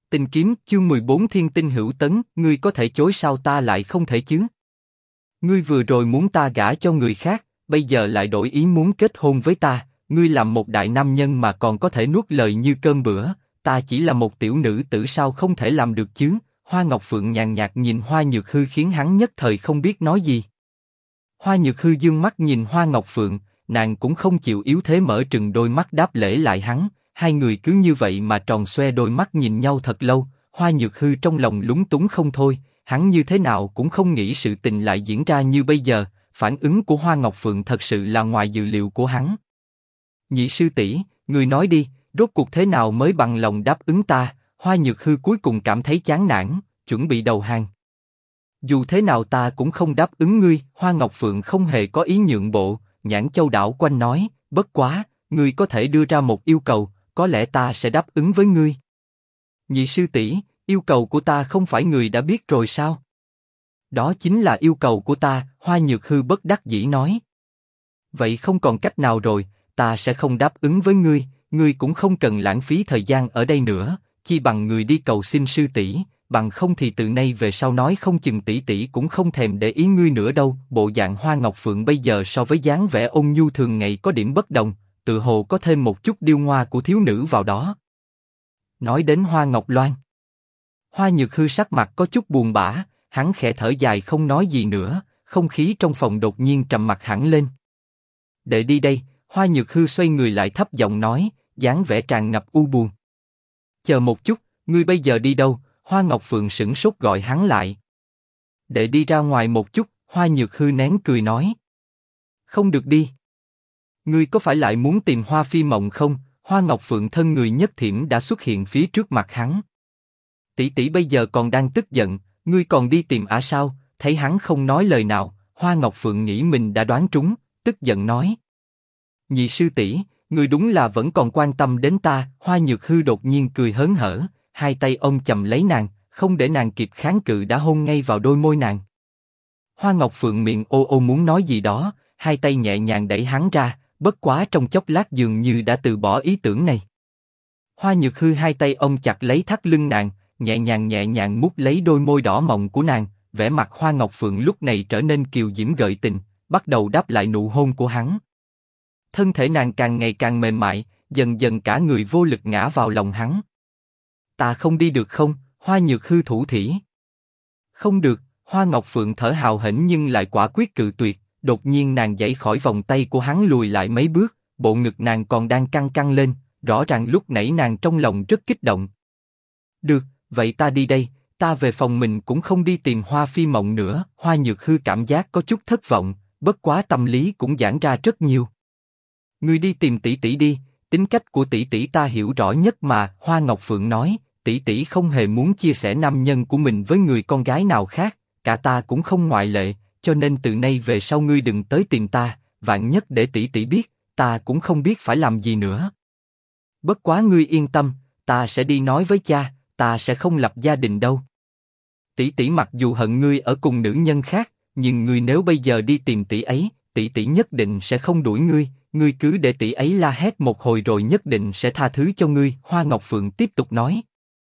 Tinh kiếm, chương 14 Thiên tinh hữu tấn, ngươi có thể chối sao ta lại không thể chứ? Ngươi vừa rồi muốn ta gả cho người khác, bây giờ lại đổi ý muốn kết hôn với ta, ngươi làm một đại nam nhân mà còn có thể nuốt lời như cơm bữa, ta chỉ là một tiểu nữ tử sao không thể làm được chứ? Hoa Ngọc Phượng nhàn nhạt nhìn Hoa Nhược Hư khiến hắn nhất thời không biết nói gì. Hoa Nhược Hư dương mắt nhìn Hoa Ngọc Phượng, nàng cũng không chịu yếu thế mở trừng đôi mắt đáp lễ lại hắn. Hai người cứ như vậy mà tròn xoe đôi mắt nhìn nhau thật lâu. Hoa Nhược Hư trong lòng lúng túng không thôi, hắn như thế nào cũng không nghĩ sự tình lại diễn ra như bây giờ. Phản ứng của Hoa Ngọc Phượng thật sự là ngoài dự liệu của hắn. Nhị sư tỷ, người nói đi, rốt cuộc thế nào mới bằng lòng đáp ứng ta? Hoa Nhược Hư cuối cùng cảm thấy chán nản, chuẩn bị đầu hàng. Dù thế nào ta cũng không đáp ứng ngươi. Hoa Ngọc Phượng không hề có ý nhượng bộ, nhãn châu đảo quanh nói, bất quá, ngươi có thể đưa ra một yêu cầu, có lẽ ta sẽ đáp ứng với ngươi. Nhị sư tỷ, yêu cầu của ta không phải người đã biết rồi sao? Đó chính là yêu cầu của ta. Hoa Nhược Hư bất đắc dĩ nói. Vậy không còn cách nào rồi, ta sẽ không đáp ứng với ngươi, ngươi cũng không cần lãng phí thời gian ở đây nữa, chi bằng người đi cầu xin sư tỷ, bằng không thì từ nay về sau nói không chừng tỷ tỷ cũng không thèm để ý ngươi nữa đâu. Bộ dạng Hoa Ngọc Phượng bây giờ so với dáng vẻ ôn nhu thường ngày có điểm bất đồng, tự hồ có thêm một chút điêu ngoa của thiếu nữ vào đó. Nói đến Hoa Ngọc Loan, Hoa Nhược Hư sắc mặt có chút buồn bã, hắn khẽ thở dài không nói gì nữa, không khí trong phòng đột nhiên trầm mặc hẳn lên. Để đi đây, Hoa Nhược Hư xoay người lại thấp giọng nói, dáng vẻ tràn ngập u buồn. Chờ một chút, ngươi bây giờ đi đâu? Hoa Ngọc Phượng sững sốt gọi hắn lại. Để đi ra ngoài một chút. Hoa Nhược Hư nén cười nói. Không được đi. Ngươi có phải lại muốn tìm Hoa Phi Mộng không? Hoa Ngọc Phượng thân người nhất thiểm đã xuất hiện phía trước mặt hắn. Tỷ tỷ bây giờ còn đang tức giận, ngươi còn đi tìm ả sao? Thấy hắn không nói lời nào, Hoa Ngọc Phượng nghĩ mình đã đoán trúng, tức giận nói. Nhị sư tỷ, ngươi đúng là vẫn còn quan tâm đến ta. Hoa Nhược Hư đột nhiên cười hớn hở, hai tay ôm chầm lấy nàng, không để nàng kịp kháng cự đã hôn ngay vào đôi môi nàng. Hoa Ngọc Phượng miệng ô ô muốn nói gì đó, hai tay nhẹ nhàng đẩy hắn ra, bất quá trong chốc lát dường như đã từ bỏ ý tưởng này. Hoa Nhược Hư hai tay ôm chặt lấy thắt lưng nàng, nhẹ nhàng mút lấy đôi môi đỏ mọng của nàng, vẻ mặt Hoa Ngọc Phượng lúc này trở nên kiều diễm gợi tình, bắt đầu đáp lại nụ hôn của hắn. Thân thể nàng càng ngày càng mềm mại, dần dần cả người vô lực ngã vào lòng hắn. Ta không đi được không? Hoa Nhược Hư thủ thỉ. Không được. Hoa Ngọc Phượng thở hào hĩnh nhưng lại quả quyết cự tuyệt. Đột nhiên nàng giãy khỏi vòng tay của hắn lùi lại mấy bước, bộ ngực nàng còn đang căng căng lên, rõ ràng lúc nãy nàng trong lòng rất kích động. Được, vậy ta đi đây, ta về phòng mình cũng không đi tìm Hoa Phi Mộng nữa. Hoa Nhược Hư cảm giác có chút thất vọng, bất quá tâm lý cũng giãn ra rất nhiều. Ngươi đi tìm tỷ tỷ đi, tính cách của tỷ tỷ ta hiểu rõ nhất mà. Hoa Ngọc Phượng nói, tỷ tỷ không hề muốn chia sẻ nam nhân của mình với người con gái nào khác, cả ta cũng không ngoại lệ, cho nên từ nay về sau ngươi đừng tới tìm ta, vạn nhất để tỷ tỷ biết, ta cũng không biết phải làm gì nữa. Bất quá ngươi yên tâm, ta sẽ đi nói với cha, ta sẽ không lập gia đình đâu. Tỷ tỷ mặc dù hận ngươi ở cùng nữ nhân khác, nhưng ngươi nếu bây giờ đi tìm tỷ ấy, tỷ tỷ nhất định sẽ không đuổi ngươi. Ngươi cứ để tỷ ấy la hét một hồi rồi nhất định sẽ tha thứ cho ngươi. Hoa Ngọc Phượng tiếp tục nói.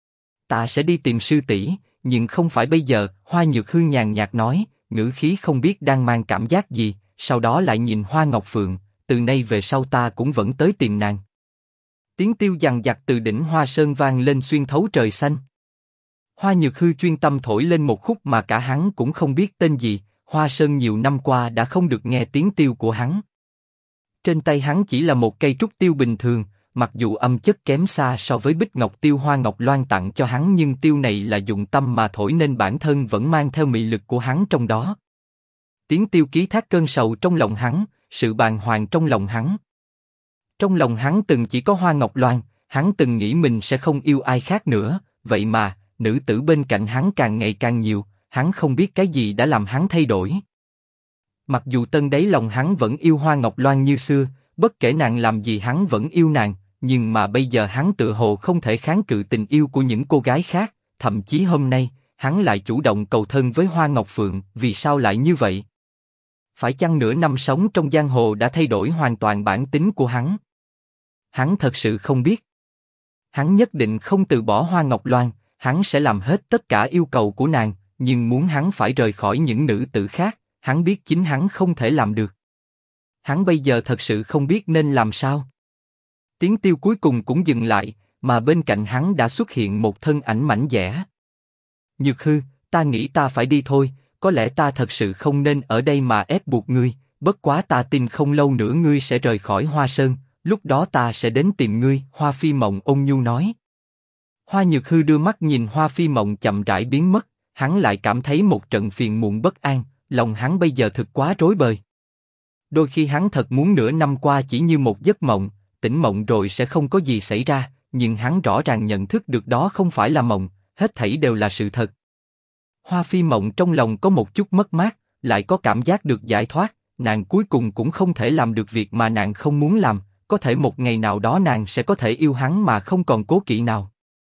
Ta sẽ đi tìm sư tỷ, nhưng không phải bây giờ. Hoa Nhược Hư nhàn nhạt nói, ngữ khí không biết đang mang cảm giác gì. Sau đó lại nhìn Hoa Ngọc Phượng, từ nay về sau ta cũng vẫn tới tìm nàng. Tiếng tiêu dằng dặc từ đỉnh Hoa Sơn vang lên xuyên thấu trời xanh. Hoa Nhược Hư chuyên tâm thổi lên một khúc mà cả hắn cũng không biết tên gì. Hoa Sơn nhiều năm qua đã không được nghe tiếng tiêu của hắn. Trên tay hắn chỉ là một cây trúc tiêu bình thường, mặc dù âm chất kém xa so với bích ngọc tiêu Hoa Ngọc Loan tặng cho hắn, nhưng tiêu này là dụng tâm mà thổi nên bản thân vẫn mang theo mị lực của hắn trong đó. Tiếng tiêu ký thác cơn sầu trong lòng hắn, sự bàng hoàng trong lòng hắn. Trong lòng hắn từng chỉ có Hoa Ngọc Loan, hắn từng nghĩ mình sẽ không yêu ai khác nữa, vậy mà nữ tử bên cạnh hắn càng ngày càng nhiều, hắn không biết cái gì đã làm hắn thay đổi. Mặc dù tân đáy lòng hắn vẫn yêu Hoa Ngọc Loan như xưa, bất kể nàng làm gì hắn vẫn yêu nàng, nhưng mà bây giờ hắn tự hồ không thể kháng cự tình yêu của những cô gái khác, thậm chí hôm nay, hắn lại chủ động cầu thân với Hoa Ngọc Phượng, vì sao lại như vậy? Phải chăng nửa năm sống trong giang hồ đã thay đổi hoàn toàn bản tính của hắn? Hắn thật sự không biết. Hắn nhất định không từ bỏ Hoa Ngọc Loan, hắn sẽ làm hết tất cả yêu cầu của nàng, nhưng muốn hắn phải rời khỏi những nữ tử khác, hắn biết chính hắn không thể làm được. Hắn bây giờ thật sự không biết nên làm sao. Tiếng tiêu cuối cùng cũng dừng lại, mà bên cạnh hắn đã xuất hiện một thân ảnh mảnh dẻ. Nhược Hư, ta nghĩ ta phải đi thôi, có lẽ ta thật sự không nên ở đây mà ép buộc ngươi, bất quá ta tin không lâu nữa ngươi sẽ rời khỏi Hoa Sơn, lúc đó ta sẽ đến tìm ngươi, Hoa Phi Mộng ôn nhu nói. Hoa Nhược Hư đưa mắt nhìn Hoa Phi Mộng chậm rãi biến mất, hắn lại cảm thấy một trận phiền muộn bất an, lòng hắn bây giờ thực quá rối bời. Đôi khi hắn thật muốn nửa năm qua chỉ như một giấc mộng, tỉnh mộng rồi sẽ không có gì xảy ra, nhưng hắn rõ ràng nhận thức được đó không phải là mộng, hết thảy đều là sự thật. Hoa Phi Mộng trong lòng có một chút mất mát, lại có cảm giác được giải thoát, nàng cuối cùng cũng không thể làm được việc mà nàng không muốn làm, có thể một ngày nào đó nàng sẽ có thể yêu hắn mà không còn cố kỵ nào.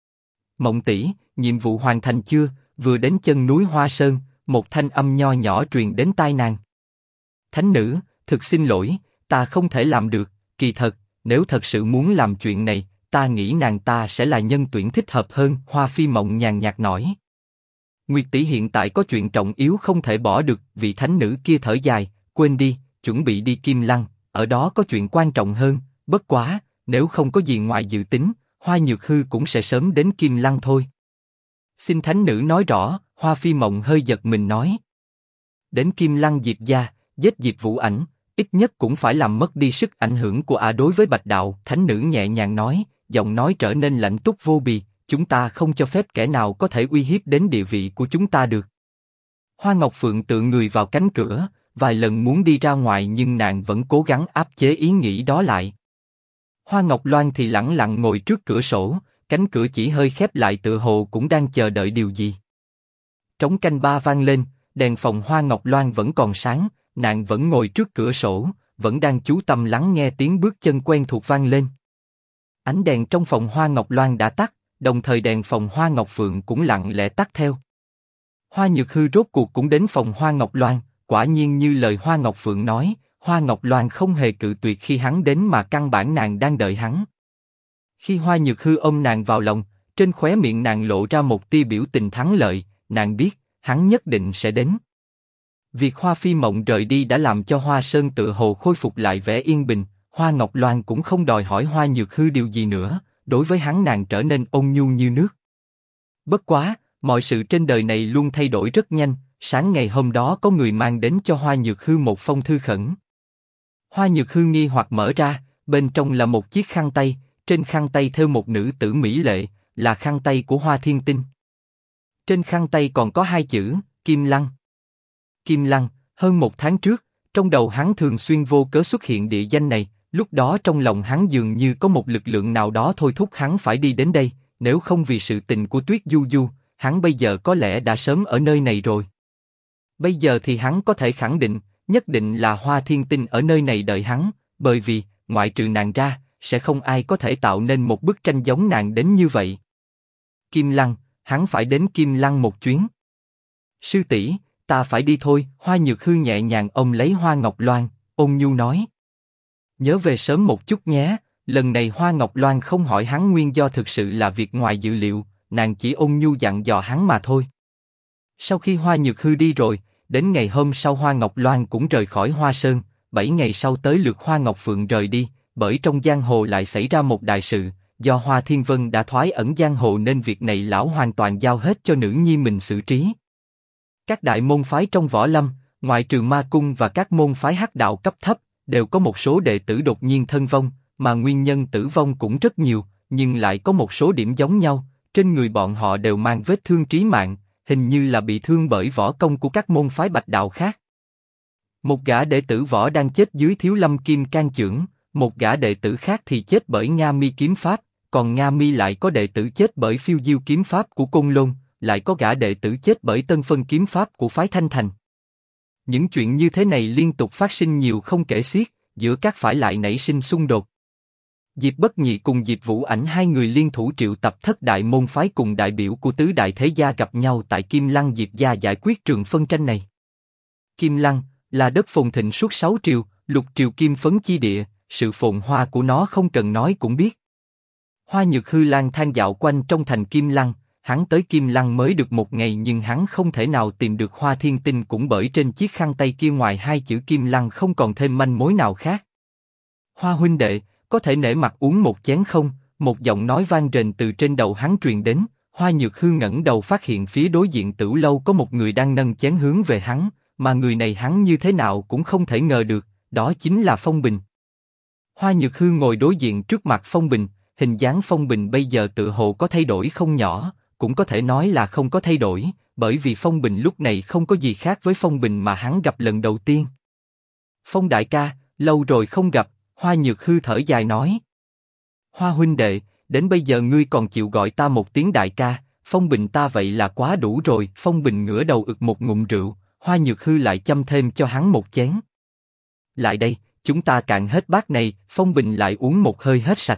Mộng tỷ, nhiệm vụ hoàn thành chưa? Vừa đến chân núi Hoa Sơn, một thanh âm nho nhỏ truyền đến tai nàng. Thánh nữ, thực xin lỗi, ta không thể làm được, kỳ thật, nếu thật sự muốn làm chuyện này, ta nghĩ nàng ta sẽ là nhân tuyển thích hợp hơn, Hoa Phi Mộng nhàn nhạt nói. Nguyệt tỷ hiện tại có chuyện trọng yếu không thể bỏ được, vị thánh nữ kia thở dài, quên đi, chuẩn bị đi Kim Lăng, ở đó có chuyện quan trọng hơn, bất quá, nếu không có gì ngoài dự tính, Hoa Nhược Hư cũng sẽ sớm đến Kim Lăng thôi. Xin thánh nữ nói rõ, Hoa Phi Mộng hơi giật mình nói. Đến Kim Lăng Diệp gia, giết Diệp Vũ Ảnh, ít nhất cũng phải làm mất đi sức ảnh hưởng của ả đối với Bạch Đạo. Thánh nữ nhẹ nhàng nói, giọng nói trở nên lạnh túc vô bì. Chúng ta không cho phép kẻ nào có thể uy hiếp đến địa vị của chúng ta được. Hoa Ngọc Phượng tựa người vào cánh cửa, vài lần muốn đi ra ngoài nhưng nàng vẫn cố gắng áp chế ý nghĩ đó lại. Hoa Ngọc Loan thì lẳng lặng ngồi trước cửa sổ, cánh cửa chỉ hơi khép lại tựa hồ cũng đang chờ đợi điều gì. Trống canh ba vang lên, đèn phòng Hoa Ngọc Loan vẫn còn sáng, nàng vẫn ngồi trước cửa sổ, vẫn đang chú tâm lắng nghe tiếng bước chân quen thuộc vang lên. Ánh đèn trong phòng Hoa Ngọc Loan đã tắt, đồng thời đèn phòng Hoa Ngọc Phượng cũng lặng lẽ tắt theo. Hoa Nhược Hư rốt cuộc cũng đến phòng Hoa Ngọc Loan, quả nhiên như lời Hoa Ngọc Phượng nói, Hoa Ngọc Loan không hề cự tuyệt khi hắn đến mà căn bản nàng đang đợi hắn. Khi Hoa Nhược Hư ôm nàng vào lòng, trên khóe miệng nàng lộ ra một tia biểu tình thắng lợi, nàng biết, hắn nhất định sẽ đến. Việc Hoa Phi Mộng rời đi đã làm cho Hoa Sơn tựa hồ khôi phục lại vẻ yên bình, Hoa Ngọc Loan cũng không đòi hỏi Hoa Nhược Hư điều gì nữa, đối với hắn nàng trở nên ôn nhu như nước. Bất quá, mọi sự trên đời này luôn thay đổi rất nhanh, sáng ngày hôm đó có người mang đến cho Hoa Nhược Hư một phong thư khẩn. Hoa Nhược Hư nghi hoặc mở ra, bên trong là một chiếc khăn tay, trên khăn tay thêu một nữ tử mỹ lệ, là khăn tay của Hoa Thiên Tinh. Trên khăn tay còn có hai chữ, Kim Lăng. Kim Lăng, hơn một tháng trước, trong đầu hắn thường xuyên vô cớ xuất hiện địa danh này, lúc đó trong lòng hắn dường như có một lực lượng nào đó thôi thúc hắn phải đi đến đây, nếu không vì sự tình của Tuyết Du Du, hắn bây giờ có lẽ đã sớm ở nơi này rồi. Bây giờ thì hắn có thể khẳng định, nhất định là Hoa Thiên Tinh ở nơi này đợi hắn, bởi vì, ngoại trừ nàng ra, sẽ không ai có thể tạo nên một bức tranh giống nàng đến như vậy. Kim Lăng, hắn phải đến Kim Lăng một chuyến. Sư tỷ, ta phải đi thôi, Hoa Nhược Hư nhẹ nhàng ôm lấy Hoa Ngọc Loan, ôn nhu nói. Nhớ về sớm một chút nhé, lần này Hoa Ngọc Loan không hỏi hắn nguyên do thực sự là việc ngoài dự liệu, nàng chỉ ôn nhu dặn dò hắn mà thôi. Sau khi Hoa Nhược Hư đi rồi, đến ngày hôm sau Hoa Ngọc Loan cũng rời khỏi Hoa Sơn, 7 ngày sau tới lượt Hoa Ngọc Phượng rời đi, bởi trong giang hồ lại xảy ra một đại sự, do Hoa Thiên Vân đã thoái ẩn giang hồ nên việc này lão hoàn toàn giao hết cho nữ nhi mình xử trí. Các đại môn phái trong võ lâm, ngoại trừ ma cung và các môn phái hắc đạo cấp thấp, đều có một số đệ tử đột nhiên thân vong, mà nguyên nhân tử vong cũng rất nhiều, nhưng lại có một số điểm giống nhau, trên người bọn họ đều mang vết thương chí mạng, hình như là bị thương bởi võ công của các môn phái bạch đạo khác. Một gã đệ tử võ đang chết dưới Thiếu Lâm Kim Cang chưởng, một gã đệ tử khác thì chết bởi Nga Mi kiếm pháp, còn Nga Mi lại có đệ tử chết bởi Phiêu Diêu kiếm pháp của Côn Lôn, lại có gã đệ tử chết bởi Tân Phân kiếm pháp của phái Thanh Thành. Những chuyện như thế này liên tục phát sinh nhiều không kể xiết, giữa các phái lại nảy sinh xung đột. Diệp Bất Nhị cùng Diệp Vũ Ảnh hai người liên thủ triệu tập thất đại môn phái cùng đại biểu của tứ đại thế gia gặp nhau tại Kim Lăng Diệp gia giải quyết trường phân tranh này. Kim Lăng là đất phồn thịnh suốt 6 triều, lục triều kim phấn chi địa, sự phồn hoa của nó không cần nói cũng biết. Hoa Nhược Hư lang thang dạo quanh trong thành Kim Lăng, hắn tới Kim Lăng mới được một ngày nhưng hắn không thể nào tìm được Hoa Thiên Tinh cũng bởi trên chiếc khăn tay kia ngoài hai chữ Kim Lăng không còn thêm manh mối nào khác. Hoa huynh đệ, có thể nể mặt uống một chén không? Một giọng nói vang rền từ trên đầu hắn truyền đến. Hoa Nhược Hư ngẩng đầu phát hiện phía đối diện Tửu lâu có một người đang nâng chén hướng về hắn, mà người này hắn như thế nào cũng không thể ngờ được, đó chính là Phong Bình. Hoa Nhược Hư ngồi đối diện trước mặt Phong Bình, hình dáng Phong Bình bây giờ tự hồ có thay đổi không nhỏ, cũng có thể nói là không có thay đổi, bởi vì Phong Bình lúc này không có gì khác với Phong Bình mà hắn gặp lần đầu tiên. Phong đại ca, lâu rồi không gặp, Hoa Nhược Hư thở dài nói. Hoa huynh đệ, đến bây giờ ngươi còn chịu gọi ta một tiếng đại ca, Phong Bình ta vậy là quá đủ rồi. Phong Bình ngửa đầu ực một ngụm rượu, Hoa Nhược Hư lại châm thêm cho hắn một chén. Lại đây, chúng ta cạn hết bát này. Phong Bình lại uống một hơi hết sạch.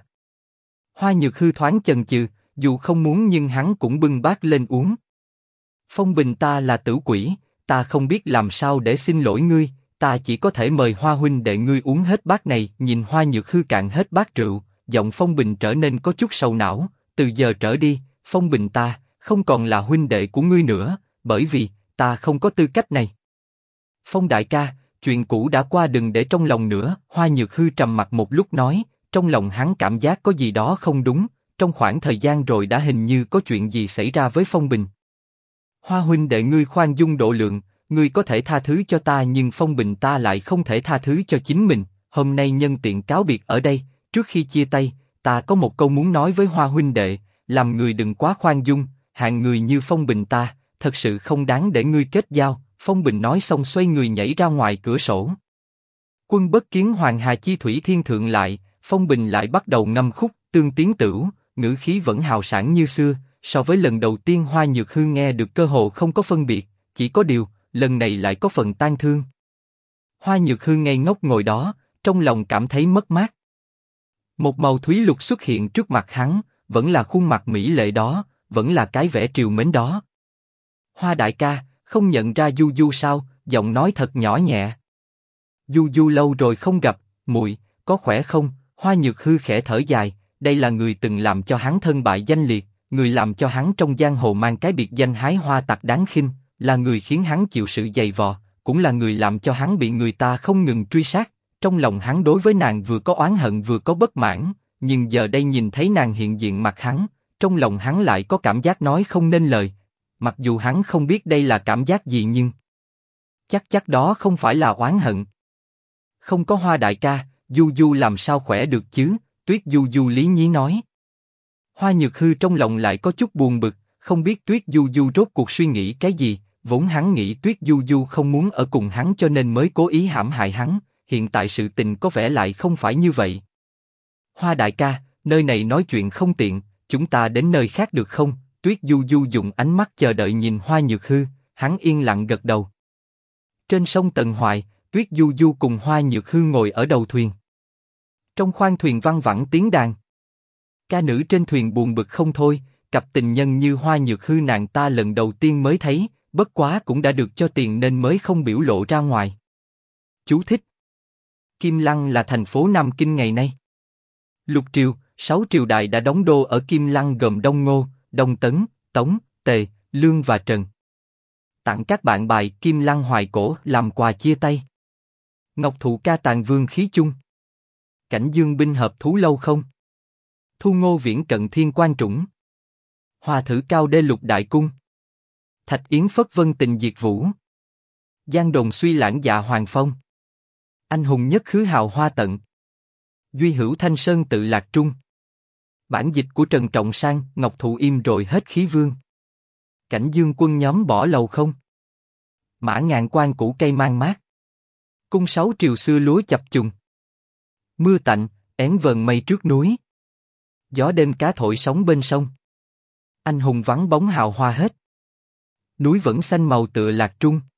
Hoa Nhược Hư thoáng chần chừ, dù không muốn nhưng hắn cũng bưng bát lên uống. Phong Bình ta là tử quỷ, ta không biết làm sao để xin lỗi ngươi, ta chỉ có thể mời Hoa huynh đệ ngươi uống hết bát này. Nhìn Hoa Nhược Hư cạn hết bát rượu, giọng Phong Bình trở nên có chút sầu não. Từ giờ trở đi, Phong Bình ta không còn là huynh đệ của ngươi nữa, bởi vì ta không có tư cách này. Phong đại ca, chuyện cũ đã qua đừng để trong lòng nữa. Hoa Nhược Hư trầm mặc một lúc nói, trong lòng hắn cảm giác có gì đó không đúng. Trong khoảng thời gian rồi đã hình như có chuyện gì xảy ra với Phong Bình. Hoa huynh đệ ngươi khoan dung độ lượng, ngươi có thể tha thứ cho ta nhưng Phong Bình ta lại không thể tha thứ cho chính mình. Hôm nay nhân tiện cáo biệt ở đây, trước khi chia tay, ta có một câu muốn nói với Hoa huynh đệ, làm người đừng quá khoan dung, hạng người như Phong Bình ta, thật sự không đáng để ngươi kết giao. Phong Bình nói xong xoay người nhảy ra ngoài cửa sổ. Quân bất kiến hoàng hà chi thủy thiên thượng lại, Phong Bình lại bắt đầu ngâm khúc Tương Tiến Tửu, ngữ khí vẫn hào sảng như xưa, so với lần đầu tiên Hoa Nhược Hư nghe được cơ hồ không có phân biệt, chỉ có điều, lần này lại có phần tang thương. Hoa Nhược Hư ngây ngốc ngồi đó, trong lòng cảm thấy mất mát. Một màu thúy lục xuất hiện trước mặt hắn, vẫn là khuôn mặt mỹ lệ đó, vẫn là cái vẻ trìu mến đó. Hoa đại ca, không nhận ra Du Du sao? Giọng nói thật nhỏ nhẹ. Du Du lâu rồi không gặp, muội có khỏe không? Hoa Nhược Hư khẽ thở dài, đây là người từng làm cho hắn thân bại danh liệt, người làm cho hắn trong giang hồ mang cái biệt danh hái hoa tặc đáng khinh, là người khiến hắn chịu sự dày vò, cũng là người làm cho hắn bị người ta không ngừng truy sát. Trong lòng hắn đối với nàng vừa có oán hận vừa có bất mãn, nhưng giờ đây nhìn thấy nàng hiện diện mặt hắn, trong lòng hắn lại có cảm giác nói không nên lời. Mặc dù hắn không biết đây là cảm giác gì nhưng chắc đó không phải là oán hận. Không có Hoa đại ca, Du Du làm sao khỏe được chứ? Tuyết Du Du lý nhí nói. Hoa Nhược Hư trong lòng lại có chút buồn bực, không biết Tuyết Du Du rốt cuộc suy nghĩ cái gì. Vốn hắn nghĩ Tuyết Du Du không muốn ở cùng hắn cho nên mới cố ý hãm hại hắn. Hiện tại sự tình có vẻ lại không phải như vậy. Hoa đại ca, nơi này nói chuyện không tiện, chúng ta đến nơi khác được không? Tuyết Du Du dùng ánh mắt chờ đợi nhìn Hoa Nhược Hư, hắn yên lặng gật đầu. Trên sông Tần Hoài, Tuyết Du Du cùng Hoa Nhược Hư ngồi ở đầu thuyền. Trong khoang thuyền văng vẳng tiếng đàn. Ca nữ trên thuyền buồn bực không thôi, cặp tình nhân như Hoa Nhược Hư nàng ta lần đầu tiên mới thấy, bất quá cũng đã được cho tiền nên mới không biểu lộ ra ngoài. Chú thích: Kim Lăng là thành phố Nam Kinh ngày nay. Lục triều, 6 triều đại đã đóng đô ở Kim Lăng gồm Đông Ngô, Đông Tấn, Tống, Tề, Lương và Trần. Tặng các bạn bài Kim Lăng hoài cổ làm quà chia tay. Ngọc Thụ ca tàn vương khí chung. Cảnh dương binh hợp thú lâu không. Thu Ngô viễn cận thiên quan trũng. Hòa thử cao đê lục đại cung. Thạch yến phất vân tình diệt vũ. Giang đồn suy lãng dạ hoàng phong. Anh hùng nhất khứ hào hoa tận. Duy hữu thanh sơn tự lạc trung. Bản dịch của Trần Trọng Sang. Ngọc Thụ im rồi hết khí vương. Cảnh dương quân nhóm bỏ lầu không. Mã ngàn quan cũ cây mang mát. Cung 6 triều xưa lúa chập trùng. Mưa tạnh, én vờn mây trước núi. Gió đêm cá thổi sóng bên sông. Anh hùng vắng bóng hào hoa hết. Núi vẫn xanh màu tựa lạc trung.